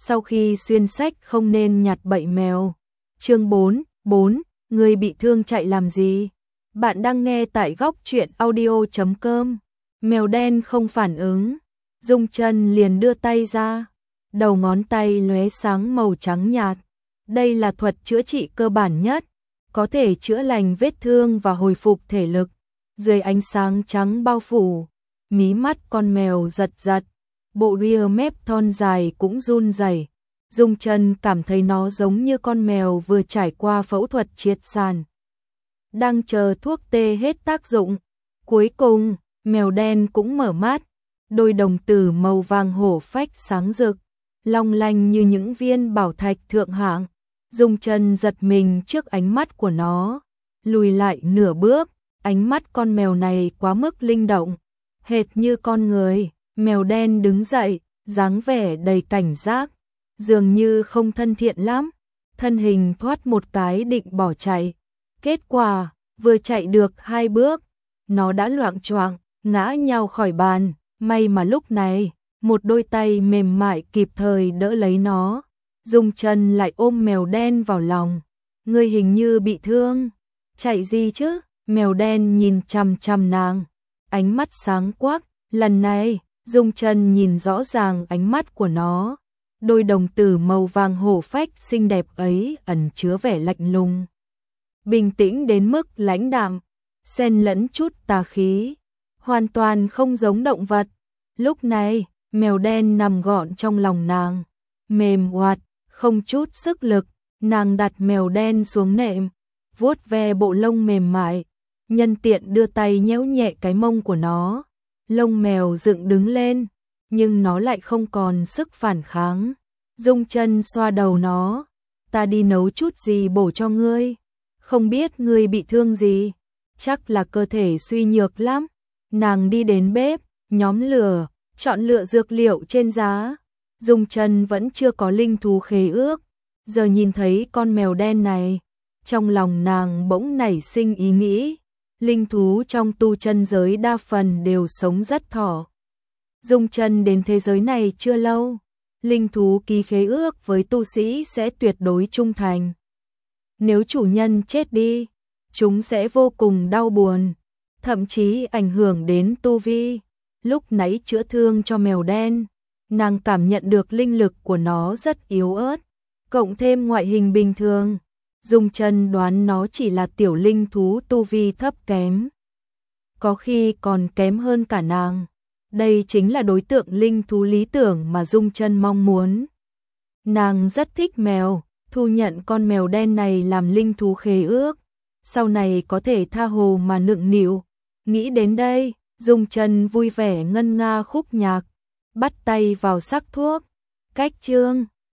sau khi xuyên sách không nên nhặt bậy mèo. Chương 4, người bị thương chạy làm gì? Bạn đang nghe tại góc truyện audio.com. Mèo đen không phản ứng, Dung Chân liền đưa tay ra, đầu ngón tay lóe sáng màu trắng nhạt. Đây là thuật chữa trị cơ bản nhất, có thể chữa lành vết thương và hồi phục thể lực. Dưới ánh sáng trắng bao phủ, mí mắt con mèo giật giật, bộ ria mép thon dài cũng run rẩy. Dung Chân cảm thấy nó giống như con mèo vừa trải qua phẫu thuật triệt sản, đang chờ thuốc tê hết tác dụng. Cuối cùng, mèo đen cũng mở mắt, đôi đồng tử màu vàng hổ phách sáng rực, long lanh như những viên bảo thạch thượng hạng. Dung Chân giật mình trước ánh mắt của nó, lùi lại nửa bước. Ánh mắt con mèo này quá mức linh động, hệt như con người. Mèo đen đứng dậy, dáng vẻ đầy cảnh giác, dường như không thân thiện lắm. Thân hình thoát một cái định bỏ chạy. Kết quả, vừa chạy được 2 bước, nó đã loạng choạng ngã nhào khỏi bàn. May mà lúc này, một đôi tay mềm mại kịp thời đỡ lấy nó. Dung Chân lại ôm mèo đen vào lòng. Ngươi hình như bị thương, chạy gì chứ? Mèo đen nhìn chằm chằm nàng, ánh mắt sáng quắc. Lần này, Dung Chân nhìn rõ ràng ánh mắt của nó, đôi đồng tử màu vàng hổ phách xinh đẹp ấy ẩn chứa vẻ lạnh lùng, bình tĩnh đến mức lãnh đạm, xen lẫn chút tà khí, hoàn toàn không giống động vật. Lúc này, mèo đen nằm gọn trong lòng nàng, mềm oạt, không chút sức lực. Nàng đặt mèo đen xuống nệm, vuốt ve bộ lông mềm mại, nhân tiện đưa tay nhéo nhẹ cái mông của nó. Lông mèo dựng đứng lên, nhưng nó lại không còn sức phản kháng. Dung Chân xoa đầu nó, ta đi nấu chút gì bổ cho ngươi. Không biết ngươi bị thương gì, chắc là cơ thể suy nhược lắm. Nàng đi đến bếp, nhóm lửa, chọn lựa dược liệu trên giá. Dung Chân vẫn chưa có linh thú khế ước, giờ nhìn thấy con mèo đen này, trong lòng nàng bỗng nảy sinh ý nghĩ. Linh thú trong tu chân giới đa phần đều sống rất thọ. Dung Chân đến thế giới này chưa lâu, linh thú ký khế ước với tu sĩ sẽ tuyệt đối trung thành. Nếu chủ nhân chết đi, chúng sẽ vô cùng đau buồn, thậm chí ảnh hưởng đến tu vi. Lúc nãy chữa thương cho mèo đen, nàng cảm nhận được linh lực của nó rất yếu ớt, cộng thêm ngoại hình bình thường. Dung Chân đoán nó chỉ là tiểu linh thú tu vi thấp kém, có khi còn kém hơn cả nàng. Đây chính là đối tượng linh thú lý tưởng mà Dung Chân mong muốn. Nàng rất thích mèo, thu nhận con mèo đen này làm linh thú khế ước, sau này có thể tha hồ mà nựng nịu. Nghĩ đến đây, Dung Chân vui vẻ ngân nga khúc nhạc, bắt tay vào sắc thuốc. Cách chương